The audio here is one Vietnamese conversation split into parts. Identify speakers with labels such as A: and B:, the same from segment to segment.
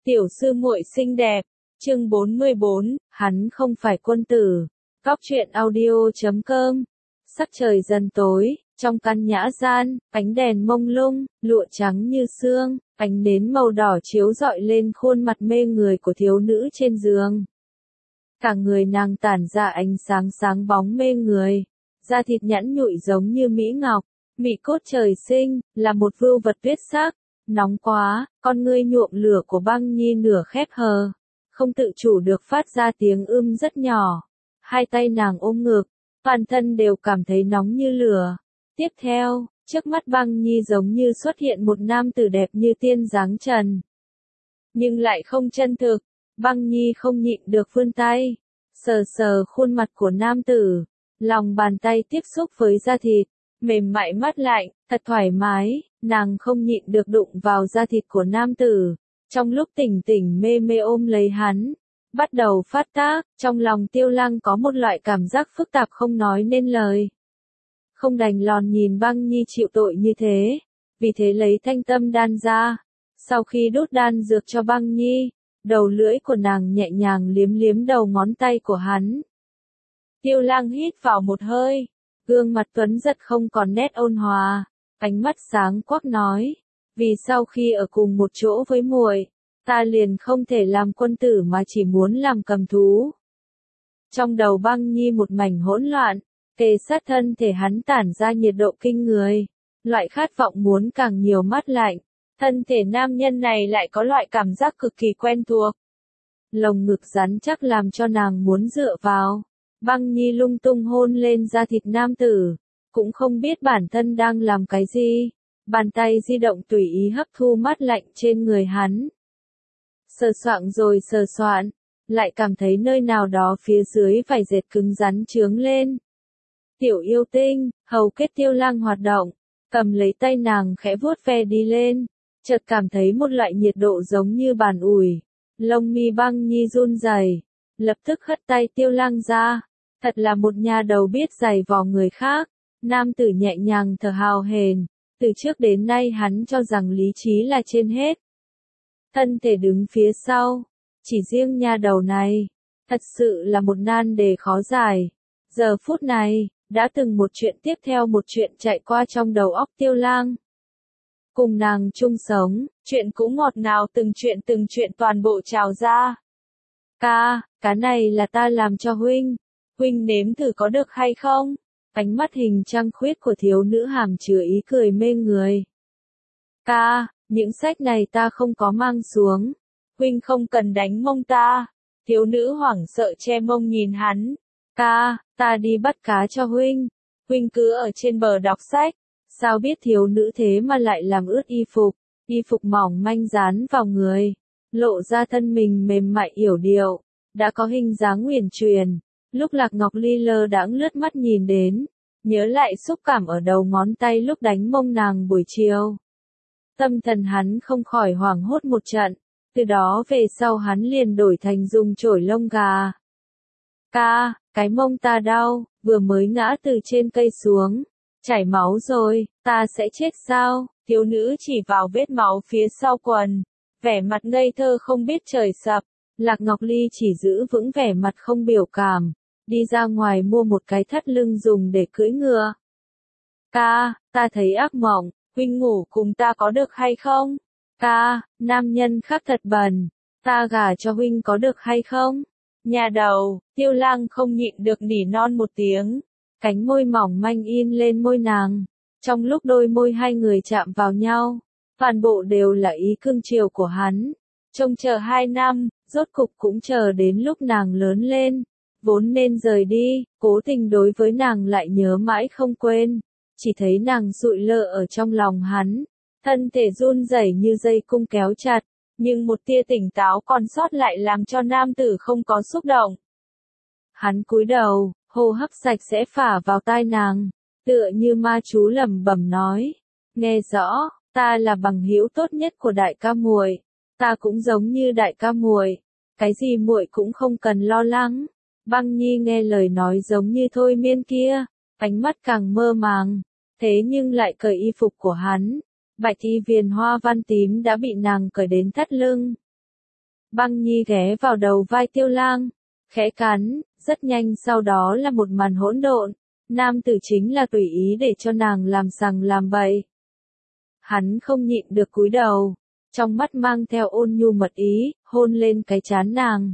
A: Tiểu sư muội xinh đẹp, chương 44, hắn không phải quân tử. Góc truyện audio.com. Sắc trời dần tối, trong căn nhã gian, ánh đèn mông lung, lụa trắng như sương, ánh nến màu đỏ chiếu rọi lên khuôn mặt mê người của thiếu nữ trên giường. Cả người nàng tản ra ánh sáng sáng bóng mê người, da thịt nhẵn nhụi giống như mỹ ngọc, mị cốt trời sinh, là một vưu vật tuyết sắc. Nóng quá, con ngươi nhuộm lửa của Băng Nhi nửa khép hờ, không tự chủ được phát ra tiếng rất nhỏ. Hai tay nàng ôm ngực, toàn thân đều cảm thấy nóng như lửa. Tiếp theo, trước mắt Băng Nhi giống như xuất hiện một nam tử đẹp như tiên dáng trần. Nhưng lại không chân thực, Băng Nhi không nhịn được vươn tay, sờ sờ khuôn mặt của nam tử, lòng bàn tay tiếp xúc với da thịt, mềm mại mát lạnh, thật thoải mái. Nàng không nhịn được đụng vào da thịt của nam tử, trong lúc tỉnh tỉnh mê mê ôm lấy hắn, bắt đầu phát tác, trong lòng Tiêu Lăng có một loại cảm giác phức tạp không nói nên lời. Không đành lòng nhìn Băng Nhi chịu tội như thế, vì thế lấy thanh tâm đan ra, sau khi đút đan dược cho Băng Nhi, đầu lưỡi của nàng nhẹ nhàng liếm liếm đầu ngón tay của hắn. Tiêu Lăng hít vào một hơi, gương mặt tuấn giật không còn nét ôn hòa. Ánh mắt sáng quắc nói, vì sau khi ở cùng một chỗ với muội, ta liền không thể làm quân tử mà chỉ muốn làm cầm thú. Trong đầu Băng Nhi một mảnh hỗn loạn, kề sát thân thể hắn tản ra nhiệt độ kinh người, loại khát vọng muốn càng nhiều mát lạnh, thân thể nam nhân này lại có loại cảm giác cực kỳ quen thuộc. Lồng ngực rắn chắc làm cho nàng muốn dựa vào, Băng Nhi lung tung hôn lên da thịt nam tử. Cũng không biết bản thân đang làm cái gì, bàn tay di động tùy ý hấp thu mát lạnh trên người hắn. Sờ soạng rồi sờ soạn, lại cảm thấy nơi nào đó phía dưới vải dệt cứng rắn chướng lên. Tiểu yêu tinh, hầu kết Tiêu Lăng hoạt động, cầm lấy tay nàng khẽ vuốt ve đi lên, chợt cảm thấy một loại nhiệt độ giống như bàn ủi. Lông mi Băng Nhi run rẩy, lập tức hất tay Tiêu Lăng ra, thật là một nhà đầu biết giày vò người khác. Nam tử nhẹ nhàng thở hào hển, từ trước đến nay hắn cho rằng lý trí là trên hết. Thân thể đứng phía sau, chỉ riêng nha đầu này, thật sự là một nan đề khó giải. Giờ phút này, đã từng một chuyện tiếp theo một chuyện chạy qua trong đầu óc Tiêu Lang. Cùng nàng chung sống, chuyện cũng ngọt ngào từng chuyện toàn bộ trào ra. Ca, cái này là ta làm cho huynh nếm thử có được hay không? Ánh mắt hình trăng khuyết của thiếu nữ hàm chứa ý cười mê người. Ca, những sách này ta không có mang xuống. Huynh không cần đánh mông ta. Thiếu nữ hoảng sợ che mông nhìn hắn. Ca, ta đi bắt cá cho huynh. Huynh cứ ở trên bờ đọc sách. Sao biết thiếu nữ thế mà lại làm ướt y phục mỏng manh dán vào người. Lộ ra thân mình mềm mại yểu điệu. Đã có hình dáng uyển chuyển. Lúc Lạc Ngọc Ly lơ đãng lướt mắt nhìn đến, nhớ lại xúc cảm ở đầu ngón tay lúc đánh mông nàng buổi chiều. Tâm thần hắn không khỏi hoảng hốt một trận, từ đó về sau hắn liền đổi thành dùng chổi lông gà. Ca, cái mông ta đau, vừa mới ngã từ trên cây xuống, chảy máu rồi, ta sẽ chết sao? Thiếu nữ chỉ vào vết máu phía sau quần, vẻ mặt ngây thơ không biết trời sập. Lạc Ngọc Ly chỉ giữ vững vẻ mặt không biểu cảm, đi ra ngoài mua một cái thắt lưng dùng để cưỡi ngựa. Ca, ta thấy ác mộng, huynh ngủ cùng ta có được hay không? Ca, nam nhân khác thật bẩn, ta gả cho huynh có được hay không? Nhà đầu, Tiêu Lang không nhịn được nỉ non một tiếng, cánh môi mỏng manh in lên môi nàng. Trong lúc đôi môi hai người chạm vào nhau, toàn bộ đều là ý cưng chiều của hắn. Trông chờ 2 năm, rốt cục cũng chờ đến lúc nàng lớn lên, vốn nên rời đi, cố tình đối với nàng lại nhớ mãi không quên, chỉ thấy nàng sụi lơ ở trong lòng hắn, thân thể run rẩy như dây cung kéo chặt, nhưng một tia tỉnh táo còn sót lại làm cho nam tử không có xúc động. Hắn cúi đầu, hô hấp sạch sẽ phả vào tai nàng, tựa như ma chú lẩm bẩm nói, nghe rõ, ta là bằng hữu tốt nhất của đại ca muội. Ta cũng giống như đại ca muội, cái gì muội cũng không cần lo lắng. Băng Nhi nghe lời nói giống như thôi miên kia, ánh mắt càng mơ màng, thế nhưng lại cởi y phục của hắn. Bạch y viền hoa văn tím đã bị nàng cởi đến thắt lưng. Băng Nhi ghé vào đầu vai Tiêu Lang, khẽ cắn, rất nhanh sau đó là một màn hỗn độn. Nam tử chính là tùy ý để cho nàng làm sằng làm bậy. Hắn không nhịn được cúi đầu, trong mắt mang theo ôn nhu mật ý, hôn lên cái trán nàng.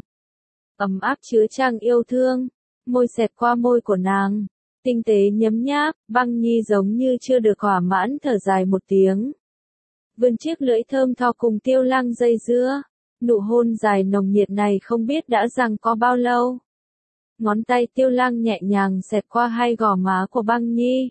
A: Ấm áp chứa chan yêu thương, môi xẹt qua môi của nàng, tinh tế nhấm nháp, Băng Nhi giống như chưa được thỏa mãn thở dài một tiếng. Vươn chiếc lưỡi thơm tho cùng Tiêu Lang dây dưa, nụ hôn dài nồng nhiệt này không biết đã giằng co bao lâu. Ngón tay Tiêu Lang nhẹ nhàng xẹt qua hai gò má của Băng Nhi.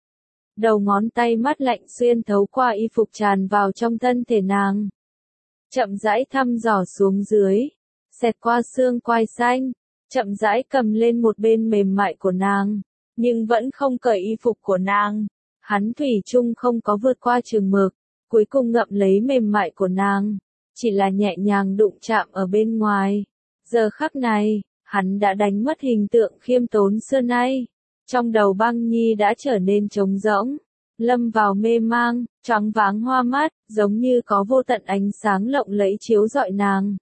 A: Đầu ngón tay mát lạnh xuyên thấu qua y phục tràn vào trong thân thể nàng. Chậm rãi thăm dò xuống dưới, xẹt qua xương quai xanh, chậm rãi cầm lên một bên mềm mại của nàng, nhưng vẫn không cởi y phục của nàng. Hắn thủy chung không có vượt qua chừng mực, cuối cùng ngậm lấy mềm mại của nàng, chỉ là nhẹ nhàng đụng chạm ở bên ngoài. Giờ khắc này, hắn đã đánh mất hình tượng khiêm tốn xưa nay. Trong đầu Băng Nhi đã trở nên trống rỗng, lâm vào mê mang, choáng váng hoa mắt, giống như có vô tận ánh sáng lộng lẫy chiếu rọi nàng.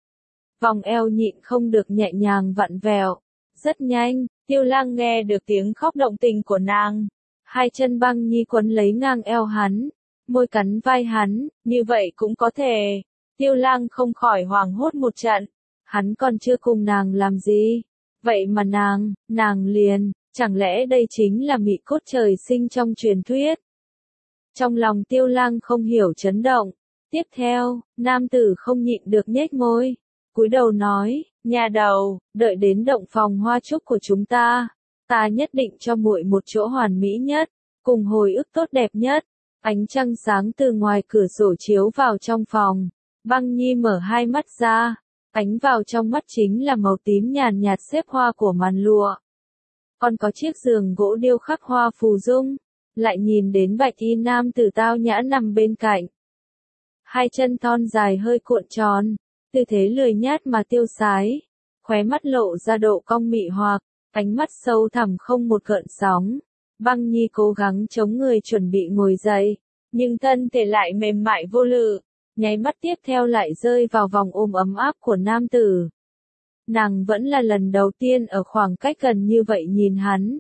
A: Vòng eo nhịn không được nhẹ nhàng vặn vẹo. Rất nhanh, Tiêu Lang nghe được tiếng khóc động tình của nàng. Hai chân Băng Nhi quấn lấy ngang eo hắn, môi cắn vai hắn, như vậy cũng có thể. Tiêu Lang không khỏi hoảng hốt một trận. Hắn còn chưa cùng nàng làm gì. Vậy mà nàng liền, chẳng lẽ đây chính là mị cốt trời sinh trong truyền thuyết? Trong lòng Tiêu Lang không hiểu chấn động. Tiếp theo, nam tử không nhịn được nhếch môi, cúi đầu nói, nhà đầu, đợi đến động phòng hoa trúc của chúng ta nhất định cho muội một chỗ hoàn mỹ nhất, cùng hồi ức tốt đẹp nhất. Ánh trăng sáng từ ngoài cửa sổ chiếu vào trong phòng. Băng Nhi mở hai mắt ra, ánh vào trong mắt chính là màu tím nhàn nhạt xếp hoa của màn lụa. Còn có chiếc giường gỗ điêu khắc hoa phù dung, lại nhìn đến bạch y nam tử tao nhã nằm bên cạnh. Hai chân thon dài hơi cuộn tròn, tư thế lười nhát mà tiêu sái, khóe mắt lộ ra độ cong mị hoặc, ánh mắt sâu thẳm không một gợn sóng. Băng Nhi cố gắng chống người chuẩn bị ngồi dậy, nhưng thân thể lại mềm mại vô lự, nháy mắt tiếp theo lại rơi vào vòng ôm ấm áp của nam tử. Nàng vẫn là lần đầu tiên ở khoảng cách gần như vậy nhìn hắn.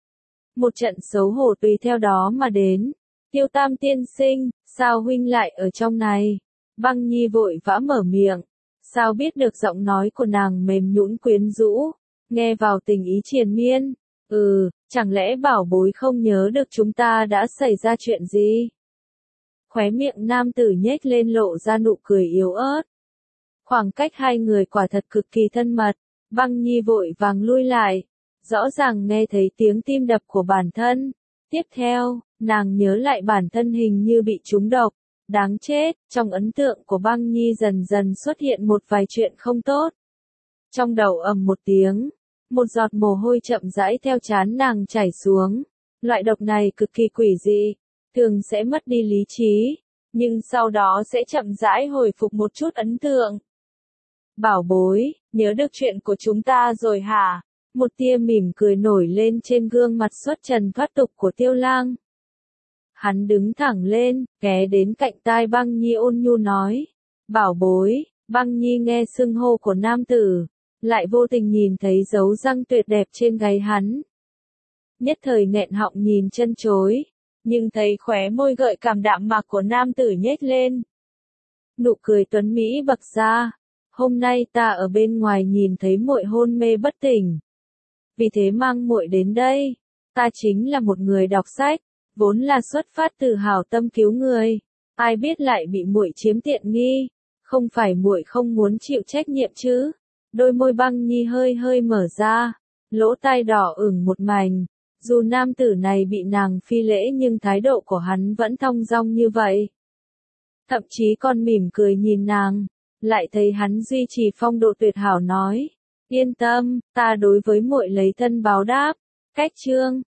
A: Một trận xấu hổ tùy theo đó mà đến. Tiêu Tam tiên sinh, sao huynh lại ở trong này? Băng Nhi vội vã mở miệng. Sao biết được giọng nói của nàng mềm nhũn quyến rũ, nghe vào tình ý triền miên. Chẳng lẽ bảo bối không nhớ được chúng ta đã xảy ra chuyện gì? Khóe miệng nam tử nhếch lên lộ ra nụ cười yếu ớt. Khoảng cách hai người quả thật cực kỳ thân mật. Băng Nhi vội vàng lui lại, rõ ràng nghe thấy tiếng tim đập của bản thân. Tiếp theo, nàng nhớ lại bản thân hình như bị trúng độc. Đáng chết, trong ấn tượng của Băng Nhi dần dần xuất hiện một vài chuyện không tốt. Trong đầu ầm một tiếng, một giọt mồ hôi chậm rãi theo trán nàng chảy xuống. Loại độc này cực kỳ quỷ dị, thường sẽ mất đi lý trí, nhưng sau đó sẽ chậm rãi hồi phục một chút ấn tượng. Bảo bối, nhớ được chuyện của chúng ta rồi hả? Một tia mỉm cười nổi lên trên gương mặt xuất trần thoát tục của Tiêu Lang. Hắn đứng thẳng lên, ghé đến cạnh tai Băng Nhi ôn nhu nói. Bảo bối. Băng Nhi nghe xưng hô của nam tử, lại vô tình nhìn thấy dấu răng tuyệt đẹp trên gáy hắn. Nhất thời nghẹn họng nhìn chân chối, nhưng thấy khóe môi gợi cảm đạm mạc của nam tử nhếch lên. Nụ cười tuấn mỹ bật ra. Hôm nay ta ở bên ngoài nhìn thấy muội hôn mê bất tỉnh, vì thế mang muội đến đây. Ta chính là một người đọc sách, vốn là xuất phát từ hảo tâm cứu người, ai biết lại bị muội chiếm tiện nghi. Không phải muội không muốn chịu trách nhiệm chứ? Đôi môi Băng Nhi hơi hơi mở ra, lỗ tai đỏ ửng một mảnh. Dù nam tử này bị nàng phi lễ nhưng thái độ của hắn vẫn thong dong như vậy. Thậm chí còn mỉm cười nhìn nàng, lại thấy hắn duy trì phong độ tuyệt hảo nói. Yên tâm, ta đối với muội lấy thân báo đáp. Cách chương